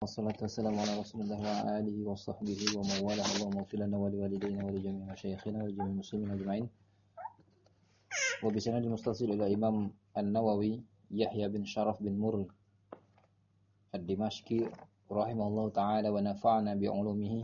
والصلاة والسلام على رسول الله وعلى آله وصحبه ومن والاه. اللهم اغفر لنا ولوالدينا ولجميع مشايخنا ولجميع المسلمين أجمعين. وبسند المتصل إلى الإمام النووي يحيى بن شرف بن مر الدمشقي رحمه الله تعالى ونفعنا بعلومه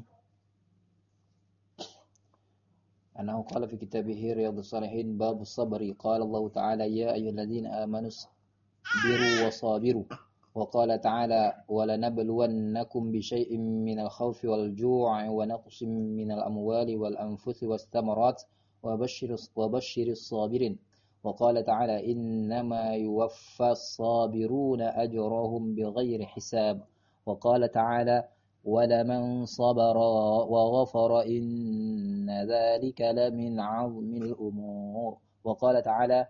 أنه قال في كتابه رياض الصالحين باب الصبر قال الله تعالى يا أيها الذين آمنوا اصبروا وصابروا وقال تعالى ولنبلونكم بشيء من الخوف والجوع ونقص من الأموال والأنفس والثمرات وبشر الصابرين وقال تعالى إنما يوفى الصابرون أجرهم بغير حساب وقال تعالى ولمن صبر وغفر إن ذلك لمن عظم الأمور وقال تعالى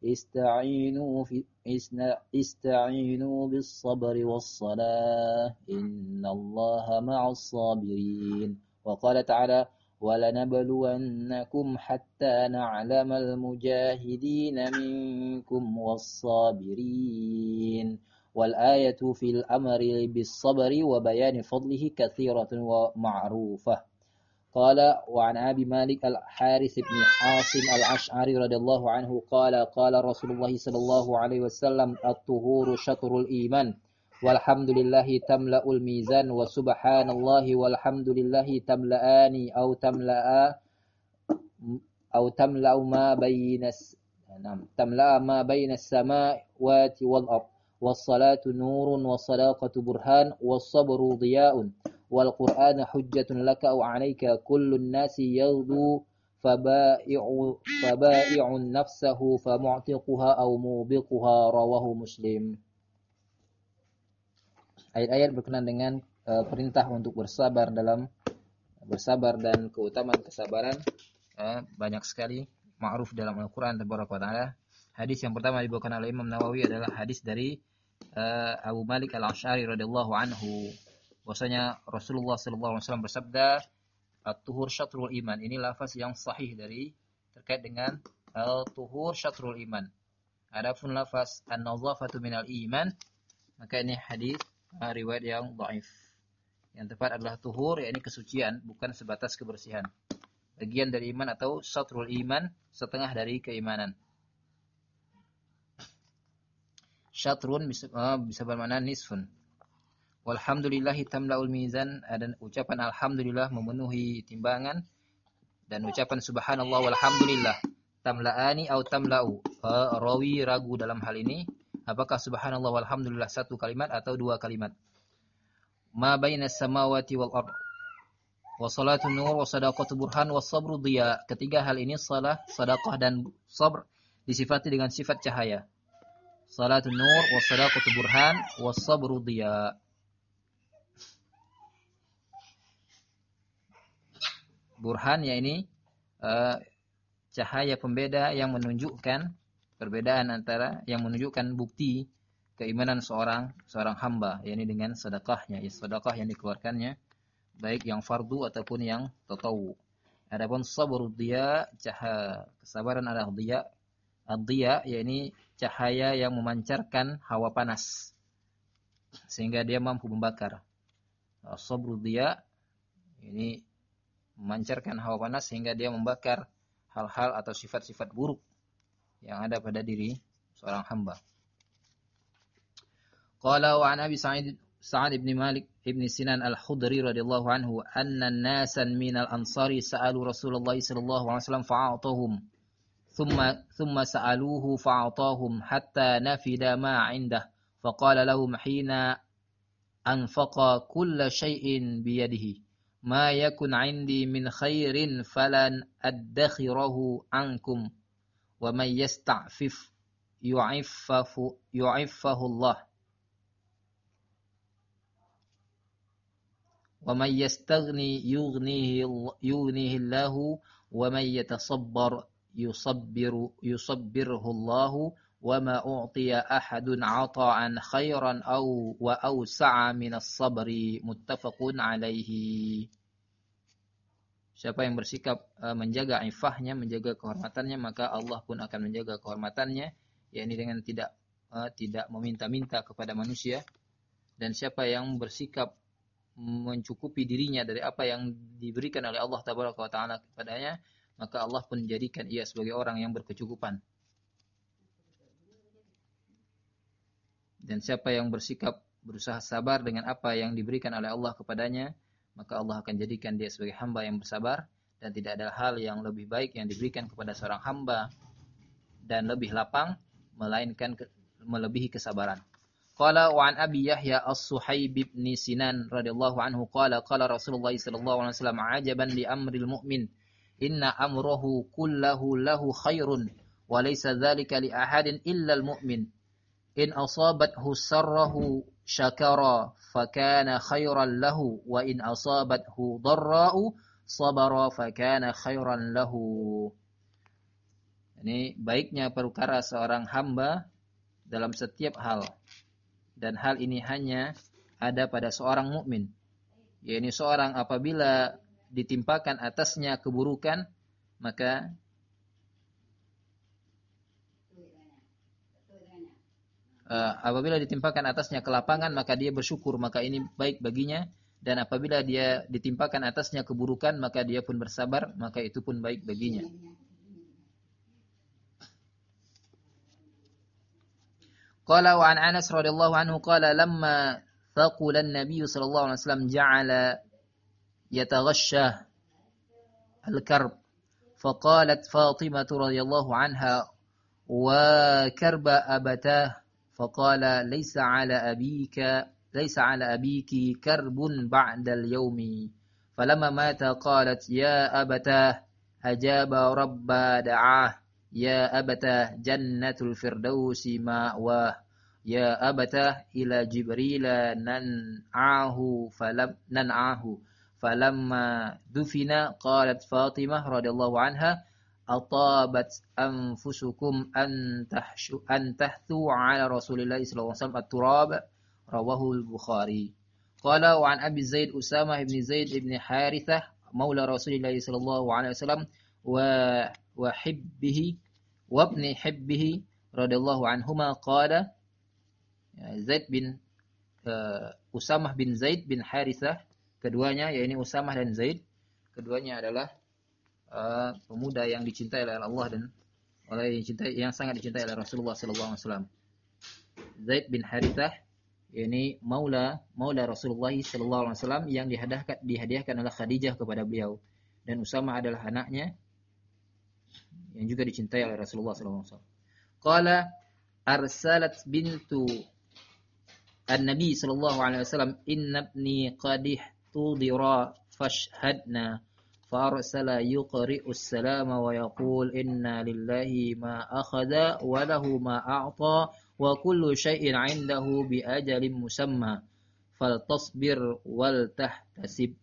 استعينوا بالصبر والصلاة إن الله مع الصابرين وقال تعالى ولنبلونكم حتى نعلم المجاهدين منكم والصابرين والآية في الأمر بالصبر وبيان فضله كثيرة ومعروفة قال وعن أبي مالك الحارث بن حاصم الأشعري رضي الله عنه قال قال رسول الله صلى الله عليه وسلم الطهور شطر الإيمان والحمد لله تملأ الميزان وسبحان الله والحمد لله تملأان أو تملأ ما بين السماوات والأرض والصلاة نور والصداقة برهان والصبر ضياء والقرآن حجة لك أو عليك كل الناس يغدو فبائع نفسه فمعتقها أو موبقها رواه مسلم. Ayat-ayat berkenaan dengan perintah untuk bersabar dan keutamaan kesabaran banyak sekali ma'ruf dalam Al-Quran tabaraka wa ta'ala. Hadis yang pertama dibawakan oleh Imam Nawawi adalah hadis dari Abu Malik Al-Ash'ari radhiyallahu anhu. Bahwasanya Rasulullah sallallahu alaihi wasallam bersabda, "At-tuhur syatrul iman." Ini lafaz yang sahih terkait dengan al-tuhur syatrul iman. Adapun lafaz an-nazafatu minal iman, maka ini hadis riwayat yang dhaif. Yang tepat adalah tuhur, yakni kesucian, bukan sebatas kebersihan. Bagian dari iman atau syatrul iman, setengah dari keimanan. Syatrun bisa bermakna nisfun. Walhamdulillahi tamla'ul mizan, dan ucapan alhamdulillah memenuhi timbangan, dan ucapan subhanallah walhamdulillah tamla'ani atau tamla'u. Rawi ragu dalam hal ini, apakah subhanallah walhamdulillah satu kalimat atau dua kalimat. Ma bainas samawati wal ardh wa salatu nur wa sadaqatu burhan wa sabru dhiya. Ketiga hal ini salah, sedekah dan sabr disifati dengan sifat cahaya. Salatun nur wa sadaqatu burhan wa sabru dhiya. Burhan yakni cahaya pembeda yang menunjukkan perbedaan antara yang menunjukkan bukti keimanan seorang hamba, yakni dengan sedekahnya, sedekah yang dikeluarkannya baik yang fardu ataupun yang tatawu. Adapun sabru dhiya, kesabaran adalah dhiya. Ad-dhiya yakni cahaya yang memancarkan hawa panas sehingga dia mampu membakar. Sabru dhiya ini memancarkan hawa panas sehingga dia membakar hal-hal atau sifat-sifat buruk yang ada pada diri seorang hamba. Qala wa an Abi Sa'ad ibn Malik ibn Sinan al-Khudri radhiyallahu anhu anna an-nasan min al-ansari sa'alu Rasulullah sallallahu alaihi wasallam fa'atahum thumma sa'aluhu fa'atahum hatta nafida ma 'indah faqala lahum hina anfaqa kulla shay'in bi yadihi ma yakun 'indi min khairin falan addakhirahu 'ankum wa may yasta'fif yu'iffahu Allah wa may yastaghni yughnihi Allah wa may yatasabbar yusabbirhu Allah wa ma u'tiya ahadun 'ata'an khairan wa awsa'a min as-sabri muttafaqun alaihi. Siapa yang bersikap menjaga ifahnya, menjaga kehormatannya, maka Allah pun akan menjaga kehormatannya, yakni dengan tidak meminta-minta kepada manusia dan siapa yang bersikap mencukupi dirinya dari apa yang diberikan oleh Allah Tabaraka wa Ta'ala kepadanya, maka Allah pun menjadikan ia sebagai orang yang berkecukupan. Dan siapa yang bersikap berusaha sabar dengan apa yang diberikan oleh Allah kepadanya, maka Allah akan jadikan dia sebagai hamba yang bersabar, dan tidak ada hal yang lebih baik yang diberikan kepada seorang hamba dan lebih lapang melainkan melebihi kesabaran. Qala wa an Abi Yahya As-Suhaib bin Sinan radhiyallahu anhu qala qala Rasulullah sallallahu alaihi wasallam ajaban li amril mu'min inna amrahu kullahu lahu khairun wa laysa dzalika li ahadin illa al-mu'min in asabathu sarrahu syakara fakana khairan lahu wa in asabathu dharra'u sabara fakana khairan lahu. Ini baiknya perkara seorang hamba dalam setiap hal, dan hal ini hanya ada pada seorang mukmin, yaitu seorang apabila ditimpakan atasnya keburukan, maka apabila ditimpakan atasnya kelapangan, maka dia bersyukur, maka ini baik baginya. Dan apabila dia ditimpakan atasnya keburukan, maka dia pun bersabar, maka itu pun baik baginya. Qala wa an Anas radhiyallahu anhu qala lamma thaqula an-nabiy sallallahu alaihi wasallam ja'ala yataghashsha al-karb faqalat Fatimah radhiyallahu anha wa karba abatah faqala laysa ala abiki karbun ba'da al-yawmi falamma mata qalat ya abatah ajaba rabba da'ah ya abata jannatul firdausi ma'wah ya abata ila jibrila nan'ahu falamma dufina qalat Fatimah radhiyallahu anha atabat anfusukum an tahthu ala rasulillahi sallallahu alaihi wasallam at-turab rawahu al-Bukhari. Qala wa an Abi Zaid Usamah ibn Zaid ibn Harithah maula Rasulillahi sallallahu alaihi wasallam wa hibbihi wa ibn hibbihi radhiyallahu anhuma qala Zaid bin Usamah bin Zaid bin Harithah, keduanya yaitu Usamah dan Zaid, keduanya adalah pemuda yang dicintai oleh Allah dan yang sangat dicintai oleh Rasulullah sallallahu alaihi wasallam. Zaid bin Harithah yaitu maula Rasulullah sallallahu alaihi wasallam yang dihadiahkan oleh Khadijah kepada beliau, dan Usamah adalah anaknya yang juga dicintai oleh Rasulullah sallallahu alaihi wasallam. Qala arsalat bintu an-nabi sallallahu alaihi wasallam inna ibni qad ihtudira fashhadna fa arsala yuqri'u as-salama wa yaqul inna lillahi ma akhadha wa lahu ma a'ta wa kullu shay'in 'indahu bi ajalin musamma faltasbir wal tahtasib.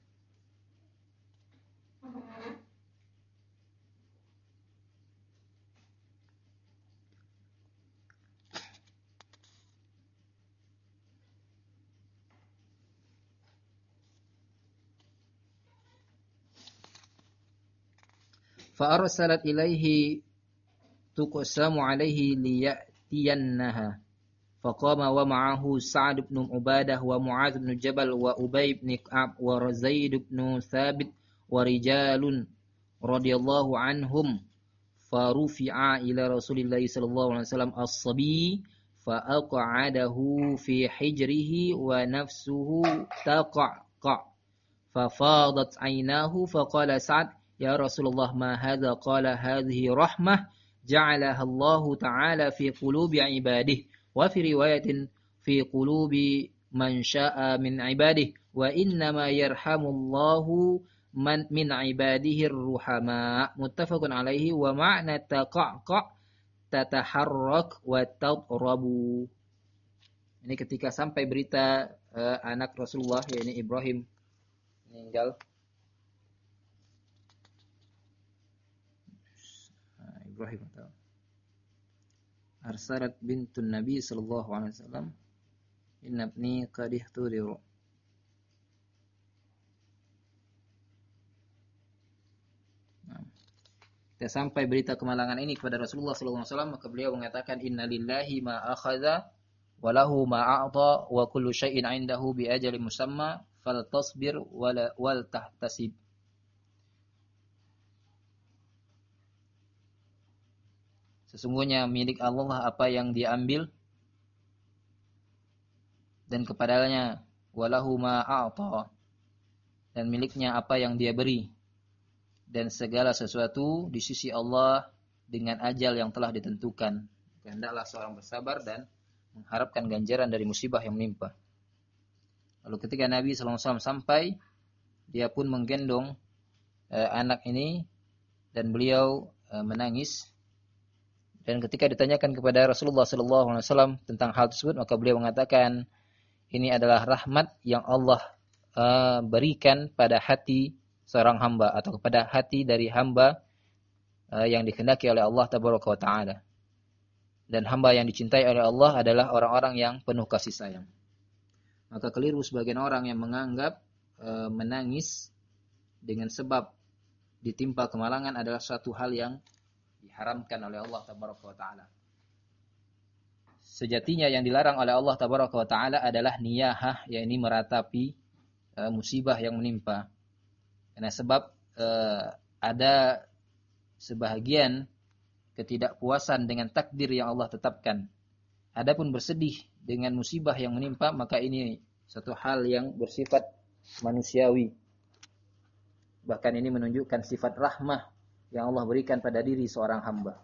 فأرسلت إليه تقسم عليه ليأتينها فقام ومعه سعد بن عبادة ومعاذ بن جبل وأبي بن كعب وزيد بن ثابت ورجال رضي الله عنهم فرفع إلى رسول الله صلى الله عليه وسلم الصبي فأقعده في حجره ونفسه تقعقع ففاضت عيناه فقال سعد يا رسول الله ما هذا قال هذه رحمة جعلها الله تعالى في قلوب عباده وفي رواية في قلوب من شاء من عباده وإنما يرحم الله من عباده الرحماء متفق عليه ومعنى تقعقع تتحرك وتضرب. Ini ketika sampai berita anak Rasulullah yaitu Ibrahim meninggal. Ibrahim atau arsalat bintun Nabi sallallahu alaihi wasallam inna ibni qad ihtudira. Kita sampai berita kemalangan ini kepada Rasulullah sallallahu alaihi wasallam, maka beliau mengatakan inna lillahi ma akhadha walahu ma a'ta wa kullu syai'in 'indahu bi ajalin musamma faltasbir wal tahtasib. Sesungguhnya milik Allah lah apa yang Dia ambil, dan kepadanya walahu ma a'ta, dan miliknya apa yang Dia beri, dan segala sesuatu di sisi Allah dengan ajal yang telah ditentukan. Hendaklah seorang bersabar dan mengharapkan ganjaran dari musibah yang menimpa. Lalu ketika Nabi SAW sampai, dia pun menggendong anak ini dan beliau menangis. Dan ketika ditanyakan kepada Rasulullah SAW tentang hal tersebut, maka beliau mengatakan, ini adalah rahmat yang Allah berikan pada hati seorang hamba, atau kepada hati dari hamba yang dikehendaki oleh Allah Tabaraka wa Ta'ala. Dan hamba yang dicintai oleh Allah adalah orang-orang yang penuh kasih sayang. Maka keliru sebagian orang yang menganggap menangis dengan sebab ditimpa kemalangan adalah suatu hal yang diharamkan oleh Allah Tabaraka wa Ta'ala. Sejatinya yang dilarang oleh Allah Tabaraka wa Ta'ala adalah niyahah, yakni meratapi musibah yang menimpa. Karena sebab ada sebahagian ketidakpuasan dengan takdir yang Allah tetapkan. Adapun bersedih dengan musibah yang menimpa, maka ini satu hal yang bersifat manusiawi. Bahkan ini menunjukkan sifat rahmah yang Allah berikan pada diri seorang hamba.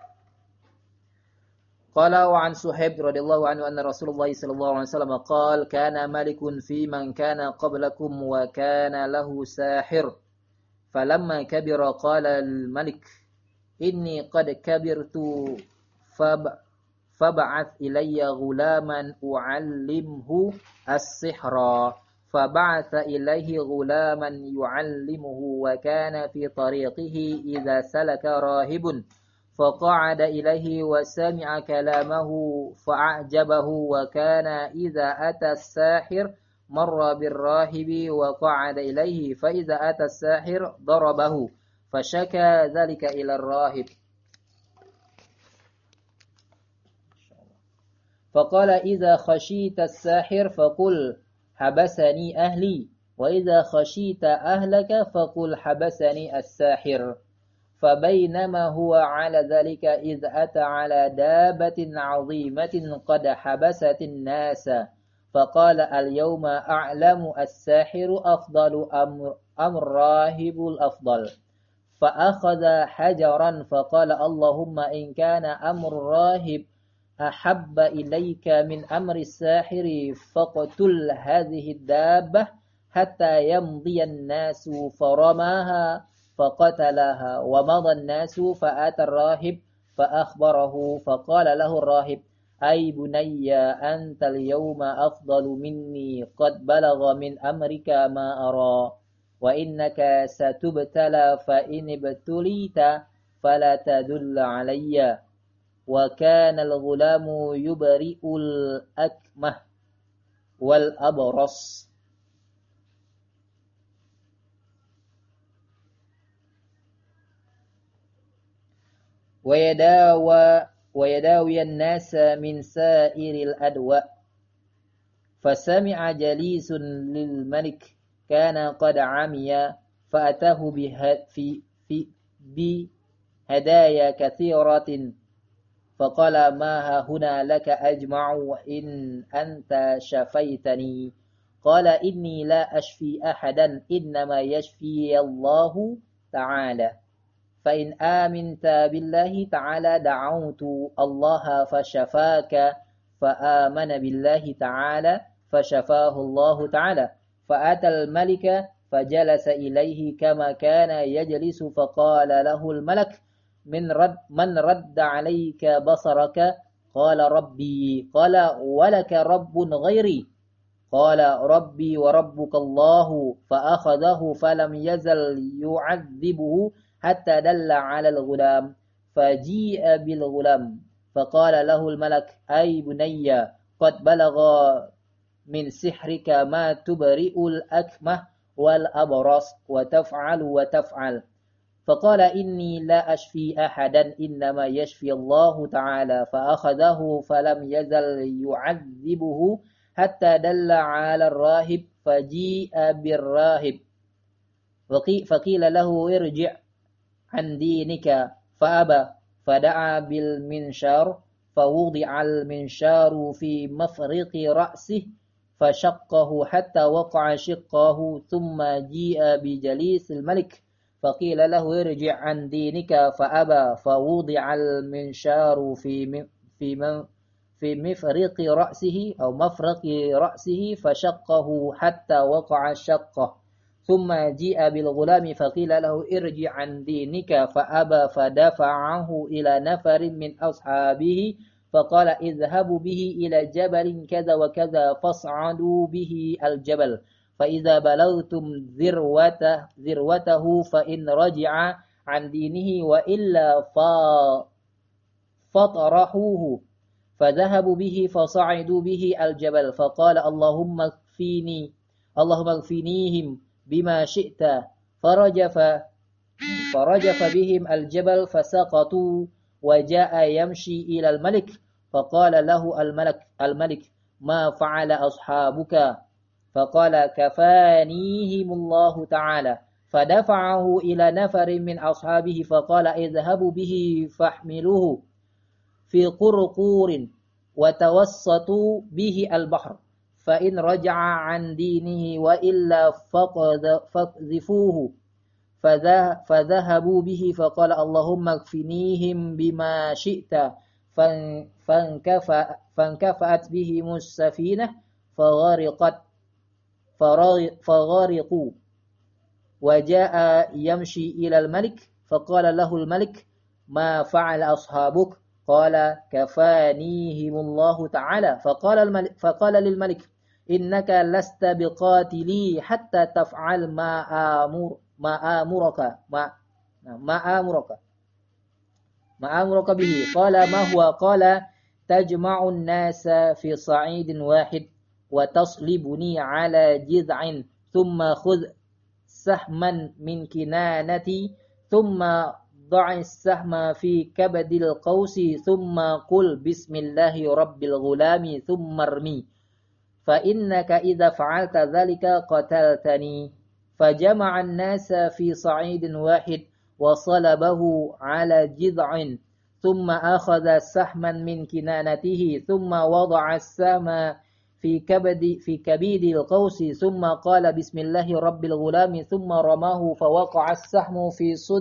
Qala wa an Suhaib radhiyallahu anhu anna Rasulullah sallallahu alaihi wasallam qala kana malikun fi man kana qablakum wa kana lahu sahir. Falamma kabira qala al-malik inni qad kabirtu fab'ath ilayya ghulaman u'allimhu as-sihra. Fab'atha ilayhi ghulaman yu'allimuhu wa kana fi tariqihi idza salaka rahibun faqa'ada ilayhi wa sami'a kalamahu fa'ajabahu wa kana idza ata as-sahir marra bir-rahibi wa qa'ada ilayhi fa idza ata as-sahir darabahu فشكى ذلك إلى الراهب فقال إذا خشيت الساحر فقل حبسني أهلي وإذا خشيت أهلك فقل حبسني الساحر فبينما هو على ذلك إذ أتى على دابة عظيمة قد حبست الناس فقال اليوم أعلم الساحر أفضل أم الراهب الأفضل فأخذ حجرا فقال اللهم إن كان أمر الراهب أحب إليك من أمر الساحر فاقتل هذه الدابة حتى يمضي الناس فرماها فقتلها ومضى الناس فأتى الراهب فأخبره فقال له الراهب أي بني أنت اليوم أفضل مني قد بلغ من أمرك ما أرى وإنك ستبتلى فإن ابتليت فلا تدل علي وكان الغلام يبرئ الأكمه والأبرص ويداوي الناس من سائر الأدواء فسمع جليس للملك كان قد عمي فأتاه بهدايا كثيرة فقال ما هنا لك أجمع إن أنت شفيتني قال إني لا أشفي أحدا إنما يشفي الله تعالى فإن آمنت بالله تعالى دعوت الله فشفاك فآمن بالله تعالى فشفاه الله تعالى فأتى الملك فجلس إليه كما كان يجلس فقال له الملك من رد عليك بصرك قال ربي قال ولك رب غيري قال ربي وربك الله فأخذه فلم يزل يعذبه حتى دل على الغلام فجيء بالغلام فقال له الملك أي بني قد بلغ من سحرك ما تبرئ الأكمه والأبرص وتفعل فقال إني لا أشفي أحدا إنما يشفي الله تعالى فأخذه فلم يزل يعذبه حتى دل على الراهب فجيء بالراهب فقيل له ارجع عن دينك فأبى فدعا بالمنشار فوضع المنشار في مفرق رأسه فشقه حتى وقع شقه ثم جيء بجليس الملك فقيل له ارجع عن دينك فأبى فوضع المنشار في مفرق رأسه أو مفرق رأسه فشقه حتى وقع شقه ثم جيء بالغلام فقيل له ارجع عن دينك فأبى فدفعه إلى نفر من أصحابه فقال اذهبوا به إلى جبل كذا وكذا فاصعدوا به الجبل فإذا بلغتم ذروته فإن رجع عن دينه وإلا فطرحوه فذهبوا به فصعدوا به الجبل فقال اللهم اكفنيهم بما شئت فرجف بهم الجبل فسقطوا وجاء يمشي إلى الملك فقال له الملك ما فعل أصحابك فقال كفانيهم الله تعالى فدفعه إلى نفر من أصحابه فقال اذهبوا به فاحملوه في قرقور وتوسطوا به البحر فإن رجع عن دينه وإلا فاقذفوه فذهبوا به فقال اللهم اكفنيهم بما شئت فانكفأت بهم السفينة فغرقوا وجاء يمشي إلى الملك فقال له الملك ما فعل أصحابك قال كفانيهم الله تعالى فقال للملك إنك لست بقاتلي حتى تفعل ما أمرك به قال ما هو قال تجمع الناس في صعيد واحد وتصلبني على جذع ثم خذ سهما من كنانتي ثم ضع السهم في كبد القوس ثم قل بسم الله رب الغلام ثم ارمي فإنك إذا فعلت ذلك قتلتني فجمع الناس في صعيد واحد وصلبه على جذع ثم أخذ سهما من كنانته ثم وضع السهم في كبد القوس ثم قال بسم الله رب الغلام ثم رماه فوقع السهم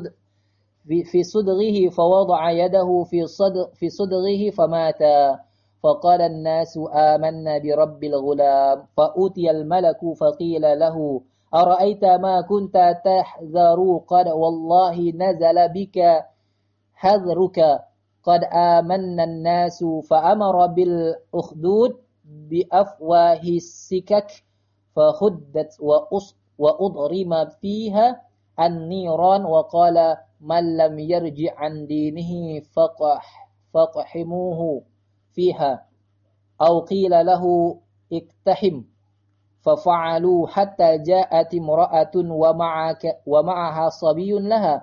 في صدغه فوضع يده في صدغه فمات فقال الناس آمنا برب الغلام فأتي الملك فقيل له أرأيت ما كنت تحذر قد والله نزل بك حذرك قد آمنا الناس فأمر بالأخدود بأفواه السكك فخدت وأضرم فيها النيران وقال من لم يرجع عن دينه فاقحموه فيها أو قيل له اقتحم ففعلوا حتى جاءت امرأة ومعها صبي لها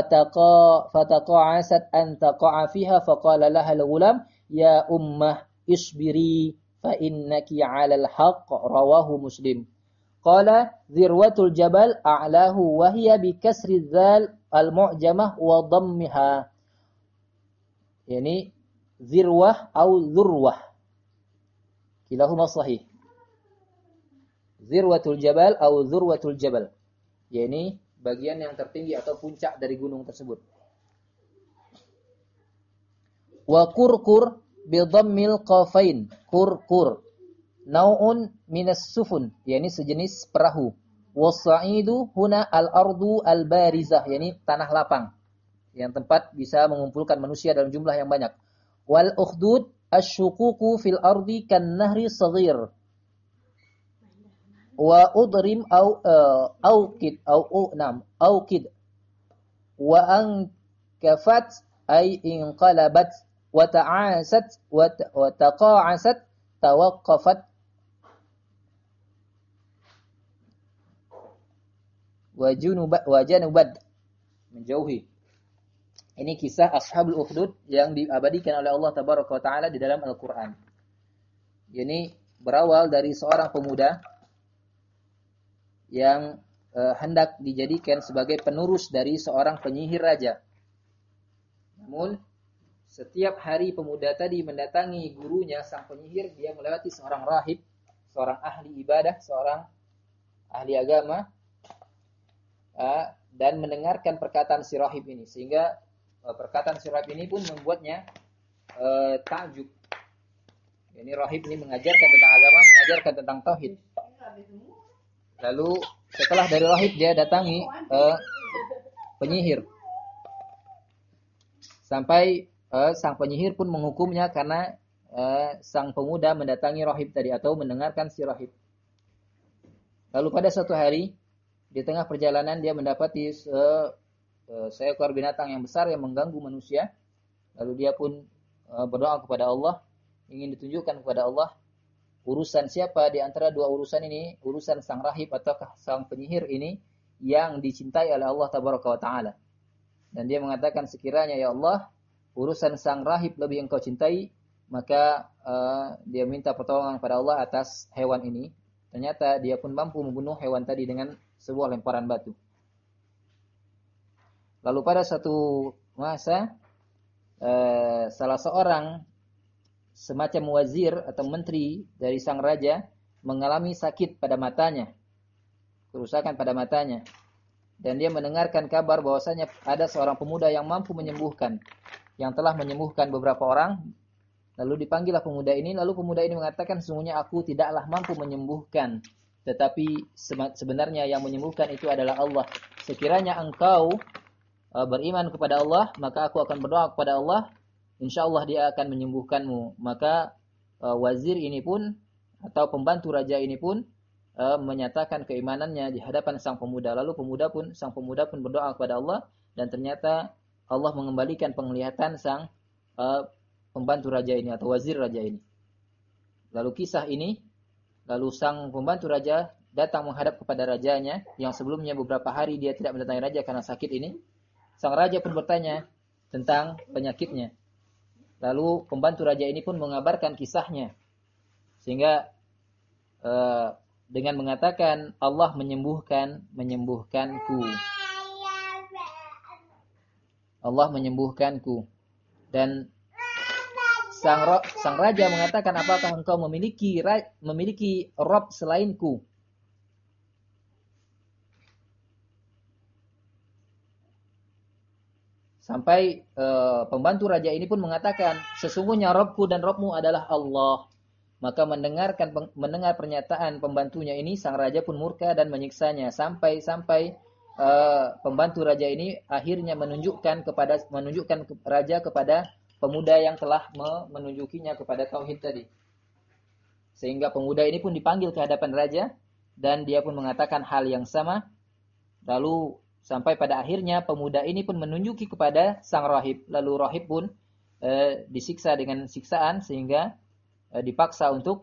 فتقاعست أن تقع فيها فقال لها الغلام يا أمه اصبري فإنك على الحق رواه مسلم قال ذروة الجبل أعلاه وهي بكسر الذال المعجمة وضمها يعني ذروة أو ذروة كلاهما صحيح Zirwatul Jabal atau Zurwatul Jabal, yakni bagian yang tertinggi atau puncak dari gunung tersebut. Wa kurkur bi dhammil qafain, kurkur nau'un minas sufun, yakni sejenis perahu. Was-sa'idu huna al-ardu al-barizah, yakni tanah lapang yang tempat bisa mengumpulkan manusia dalam jumlah yang banyak. Wal ukhdud asy-syuququ fil ardi kan nahri shaghir. Wa udrim aukid wa ankafat ay inqalabat wa ta'asat wa taqa'asat tawaqqafat wa janubat menjauhi. Ini kisah Ashabul Ukhdud yang diabadikan oleh Allah Tabaraka wa Ta'ala di dalam Al-Quran. Ini berawal dari seorang pemuda yang hendak dijadikan sebagai penerus dari seorang penyihir raja. Namun setiap hari pemuda tadi mendatangi gurunya sang penyihir, dia melewati seorang rahib, seorang ahli ibadah, seorang ahli agama, dan mendengarkan perkataan si rahib ini, sehingga perkataan si rahib ini pun membuatnya takjub. Ini rahib ini mengajarkan tentang agama, mengajarkan tentang tauhid. Lalu setelah dari rahib dia datangi penyihir. Sampai sang penyihir pun menghukumnya karena sang pemuda mendatangi rahib tadi atau mendengarkan si rahib. Lalu pada suatu hari di tengah perjalanan dia mendapati seekor binatang yang besar yang mengganggu manusia. Lalu dia pun berdoa kepada Allah, ingin ditunjukkan kepada Allah urusan siapa di antara dua urusan ini, urusan sang rahib ataukah sang penyihir ini yang dicintai oleh Allah Tabaraka wa Ta'ala. Dan dia mengatakan, sekiranya ya Allah, urusan sang rahib lebih engkau cintai, maka dia minta pertolongan kepada Allah atas hewan ini. Ternyata dia pun mampu membunuh hewan tadi dengan sebuah lemparan batu. Lalu pada satu masa salah seorang semacam wazir atau menteri dari sang raja mengalami sakit pada matanya, kerusakan pada matanya, dan dia mendengarkan kabar bahwasanya ada seorang pemuda yang mampu menyembuhkan, yang telah menyembuhkan beberapa orang. Lalu dipanggillah pemuda ini, lalu pemuda ini mengatakan, sesungguhnya aku tidaklah mampu menyembuhkan, tetapi sebenarnya yang menyembuhkan itu adalah Allah. Sekiranya engkau beriman kepada Allah, maka aku akan berdoa kepada Allah, insyaallah dia akan menyembuhkanmu. Maka wazir ini pun atau pembantu raja ini pun menyatakan keimanannya di hadapan sang pemuda. Lalu sang pemuda pun berdoa kepada Allah, dan ternyata Allah mengembalikan penglihatan sang pembantu raja ini atau wazir raja ini. Lalu kisah ini, lalu sang pembantu raja datang menghadap kepada rajanya yang sebelumnya beberapa hari dia tidak mendatangi raja karena sakit ini. Sang raja pun bertanya tentang penyakitnya. Lalu pembantu raja ini pun mengabarkan kisahnya. Sehingga dengan mengatakan Allah menyembuhkanku. Allah menyembuhkanku. Dan sang raja mengatakan, apakah engkau memiliki Rabb selainku? Sampai pembantu raja ini pun mengatakan, sesungguhnya Rabbku dan Rabbmu adalah Allah. Maka mendengar pernyataan pembantunya ini, sang raja pun murka dan menyiksanya. Sampai pembantu raja ini akhirnya menunjukkan raja kepada pemuda yang telah menunjukinya kepada tauhid tadi. Sehingga pemuda ini pun dipanggil ke hadapan raja, dan dia pun mengatakan hal yang sama. Lalu sampai pada akhirnya pemuda ini pun menunjuki kepada sang rahib. Lalu rahib pun disiksa dengan siksaan sehingga dipaksa untuk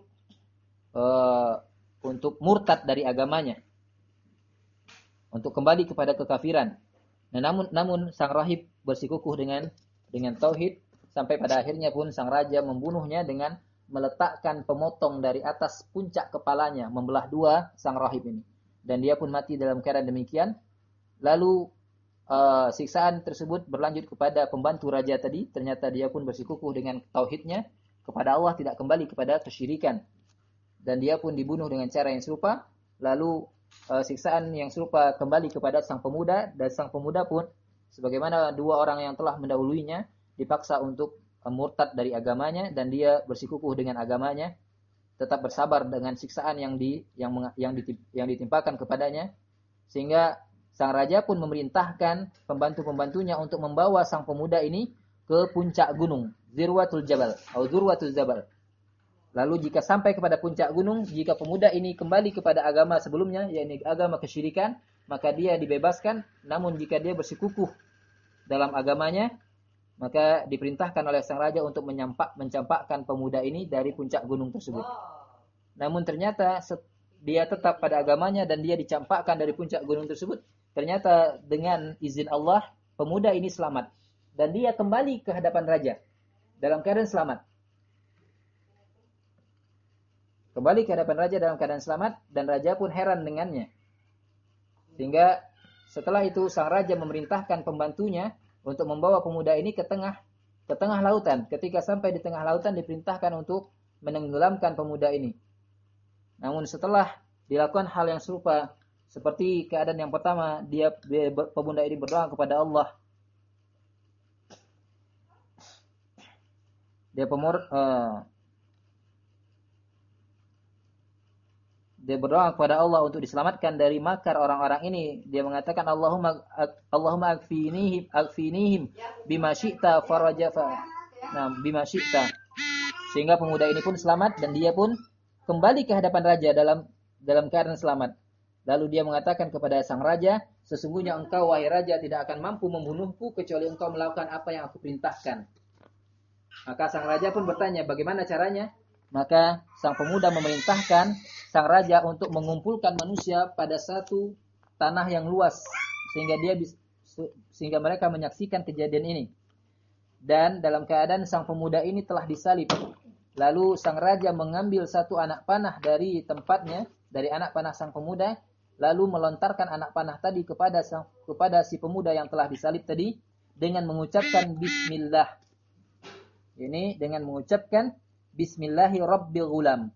murtad dari agamanya, untuk kembali kepada kekafiran. Nah, namun sang rahib bersikukuh dengan tauhid, sampai pada akhirnya pun sang raja membunuhnya dengan meletakkan pemotong dari atas puncak kepalanya, membelah dua sang rahib ini. Dan dia pun mati dalam keadaan demikian. Lalu siksaan tersebut berlanjut kepada pembantu raja tadi. Ternyata dia pun bersikukuh dengan tauhidnya kepada Allah, tidak kembali kepada kesyirikan. Dan dia pun dibunuh dengan cara yang serupa. Lalu siksaan yang serupa kembali kepada sang pemuda, dan sang pemuda pun sebagaimana dua orang yang telah mendahuluinya dipaksa untuk murtad dari agamanya, dan dia bersikukuh dengan agamanya, tetap bersabar dengan siksaan yang ditimpakan kepadanya. Sehingga sang raja pun memerintahkan pembantu-pembantunya untuk membawa sang pemuda ini ke puncak gunung, Zirwatul Jabal atau Zurwatul Jabal. Lalu jika sampai kepada puncak gunung, jika pemuda ini kembali kepada agama sebelumnya, yakni agama kesyirikan, maka dia dibebaskan. Namun jika dia bersikukuh dalam agamanya, maka diperintahkan oleh sang raja untuk mencampakkan pemuda ini dari puncak gunung tersebut. Namun ternyata dia tetap pada agamanya dan dia dicampakkan dari puncak gunung tersebut. ternyata dengan izin Allah pemuda ini selamat dan dia kembali ke hadapan raja dalam keadaan selamat. Kembali ke hadapan raja dalam keadaan selamat dan raja pun heran dengannya. Sehingga setelah itu sang raja memerintahkan pembantunya untuk membawa pemuda ini ke tengah lautan. Ketika sampai di tengah lautan diperintahkan untuk menenggelamkan pemuda ini. Namun setelah dilakukan hal yang serupa seperti keadaan yang pertama, pemuda ini berdoa kepada Allah. Dia berdoa kepada Allah untuk diselamatkan dari makar orang-orang ini. Dia mengatakan Allahumma akfinihim bima syi'ta farajafa. Nah, bima syi'ta. Sehingga pemuda ini pun selamat dan dia pun kembali ke hadapan raja dalam keadaan selamat. Lalu dia mengatakan kepada sang raja, sesungguhnya engkau wahai raja tidak akan mampu membunuhku kecuali engkau melakukan apa yang aku perintahkan. Maka sang raja pun bertanya, bagaimana caranya? Maka sang pemuda memerintahkan sang raja untuk mengumpulkan manusia pada satu tanah yang luas sehingga mereka menyaksikan kejadian ini. Dan dalam keadaan sang pemuda ini telah disalib. Lalu sang raja mengambil satu anak panah dari tempatnya, dari anak panah sang pemuda, lalu melontarkan anak panah tadi kepada si pemuda yang telah disalib tadi dengan mengucapkan bismillah. Ini dengan mengucapkan Bismillahirrabbilghulam.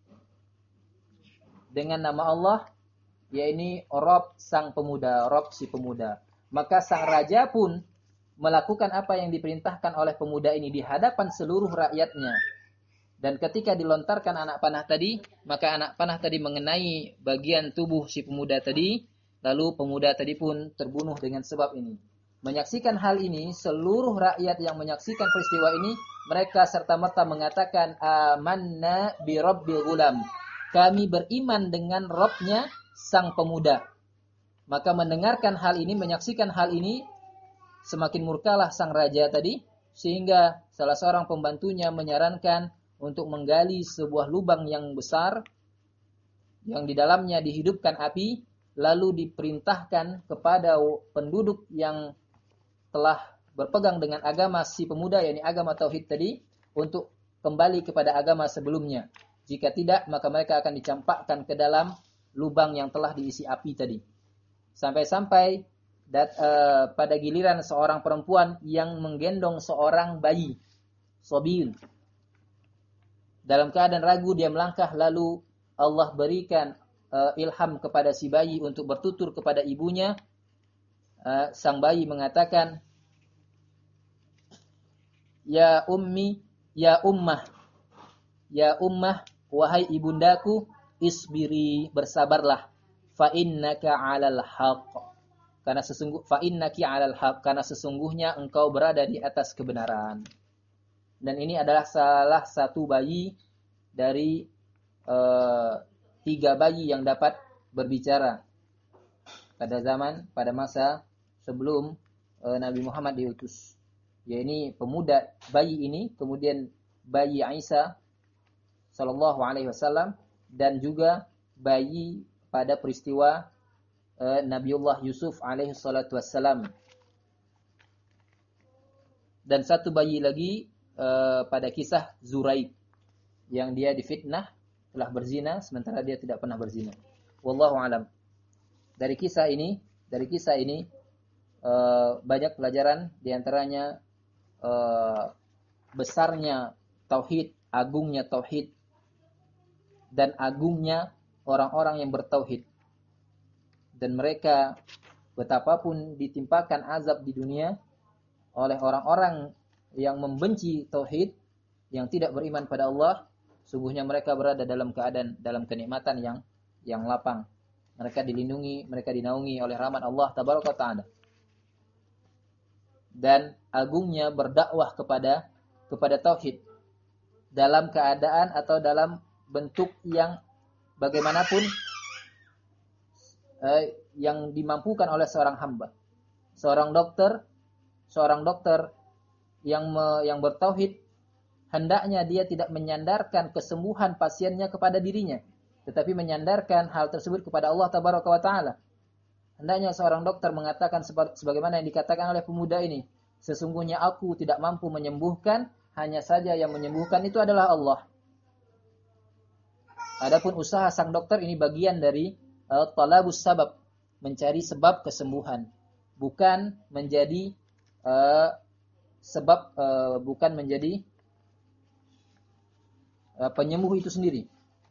Dengan nama Allah, yaitu Rabb sang pemuda, Rabb si pemuda. Maka sang raja pun melakukan apa yang diperintahkan oleh pemuda ini di hadapan seluruh rakyatnya. Dan ketika dilontarkan anak panah tadi, maka anak panah tadi mengenai bagian tubuh si pemuda tadi, lalu pemuda tadi pun terbunuh dengan sebab ini. Menyaksikan hal ini, seluruh rakyat yang menyaksikan peristiwa ini, mereka serta-merta mengatakan, amanna bi rabbil ghulam. Kami beriman dengan Rabbnya sang pemuda. Maka mendengarkan hal ini, menyaksikan hal ini, semakin murkalah sang raja tadi, sehingga salah seorang pembantunya menyarankan untuk menggali sebuah lubang yang besar, yang di dalamnya dihidupkan api, lalu diperintahkan kepada penduduk yang telah berpegang dengan agama si pemuda, yakni agama tauhid tadi, untuk kembali kepada agama sebelumnya. Jika tidak, maka mereka akan dicampakkan ke dalam lubang yang telah diisi api tadi. Sampai-sampai pada giliran seorang perempuan yang menggendong seorang bayi, sobil. Dalam keadaan ragu dia melangkah, lalu Allah berikan ilham kepada si bayi untuk bertutur kepada ibunya. Sang bayi mengatakan, Ya ummi, ya ummah, wahai ibundaku, isbiri, bersabarlah, fa innaka 'alal haqq. Karena sesungguhnya engkau berada di atas kebenaran. Dan ini adalah salah satu bayi dari 3 bayi yang dapat berbicara pada masa sebelum Nabi Muhammad diutus. Yaitu pemuda bayi ini, kemudian bayi Isa sallallahu alaihi wasallam, dan juga bayi pada peristiwa Nabiullah Yusuf alaihi salatu wassalam. Dan satu bayi lagi pada kisah Zuraik, yang dia difitnah telah berzina sementara dia tidak pernah berzina. Wallahu alam. Dari kisah ini banyak pelajaran, diantaranya besarnya tauhid, agungnya tauhid, dan agungnya orang-orang yang bertauhid. Dan mereka betapapun ditimpakan azab di dunia oleh orang-orang yang membenci tauhid, yang tidak beriman pada Allah, sungguhnya mereka berada dalam keadaan, dalam kenikmatan yang lapang. Mereka dilindungi, mereka dinaungi oleh rahmat Allah tabaraka ta'ala. Dan agungnya berdakwah kepada tauhid dalam keadaan atau dalam bentuk yang bagaimanapun yang dimampukan oleh seorang hamba. Seorang dokter yang bertauhid, hendaknya dia tidak menyandarkan kesembuhan pasiennya kepada dirinya, tetapi menyandarkan hal tersebut kepada Allah tabaraka wa taala. Hendaknya seorang dokter mengatakan sebagaimana yang dikatakan oleh pemuda ini. Sesungguhnya aku tidak mampu menyembuhkan, hanya saja yang menyembuhkan itu adalah Allah. Adapun usaha sang dokter ini bagian dari talabus sabab, mencari sebab kesembuhan, bukan menjadi bukan menjadi penyembuh itu sendiri.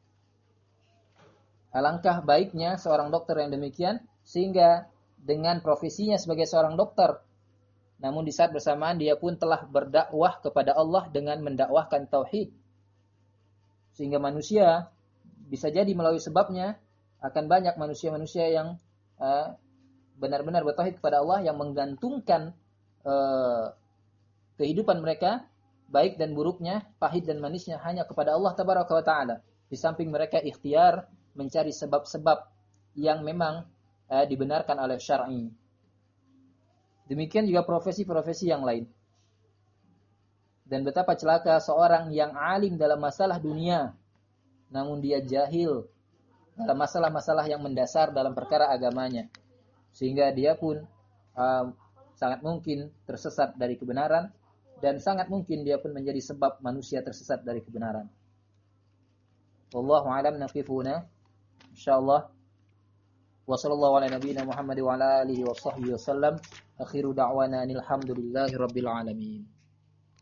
Alangkah baiknya seorang dokter yang demikian, sehingga dengan profesinya sebagai seorang dokter, namun di saat bersamaan dia pun telah berdakwah kepada Allah dengan mendakwahkan tauhid. Sehingga manusia bisa jadi melalui sebabnya akan banyak manusia-manusia yang benar-benar bertauhid kepada Allah, yang menggantungkan kehidupan mereka, baik dan buruknya, pahit dan manisnya hanya kepada Allah Tabaraka wa Ta'ala. Di samping mereka ikhtiar mencari sebab-sebab yang memang dibenarkan oleh syar'i. Demikian juga profesi-profesi yang lain. Dan betapa celaka seorang yang alim dalam masalah dunia, namun dia jahil dalam masalah-masalah yang mendasar dalam perkara agamanya. Sehingga dia pun sangat mungkin tersesat dari kebenaran, dan sangat mungkin dia pun menjadi sebab manusia tersesat dari kebenaran. Wallahu a'lam, naqifuna insyaallah. Wa sallallahu ala nabiyyina Muhammad wa ala alihi wa sahbihi wasallam. Akhiru da'wana alhamdulillahi rabbil alamin.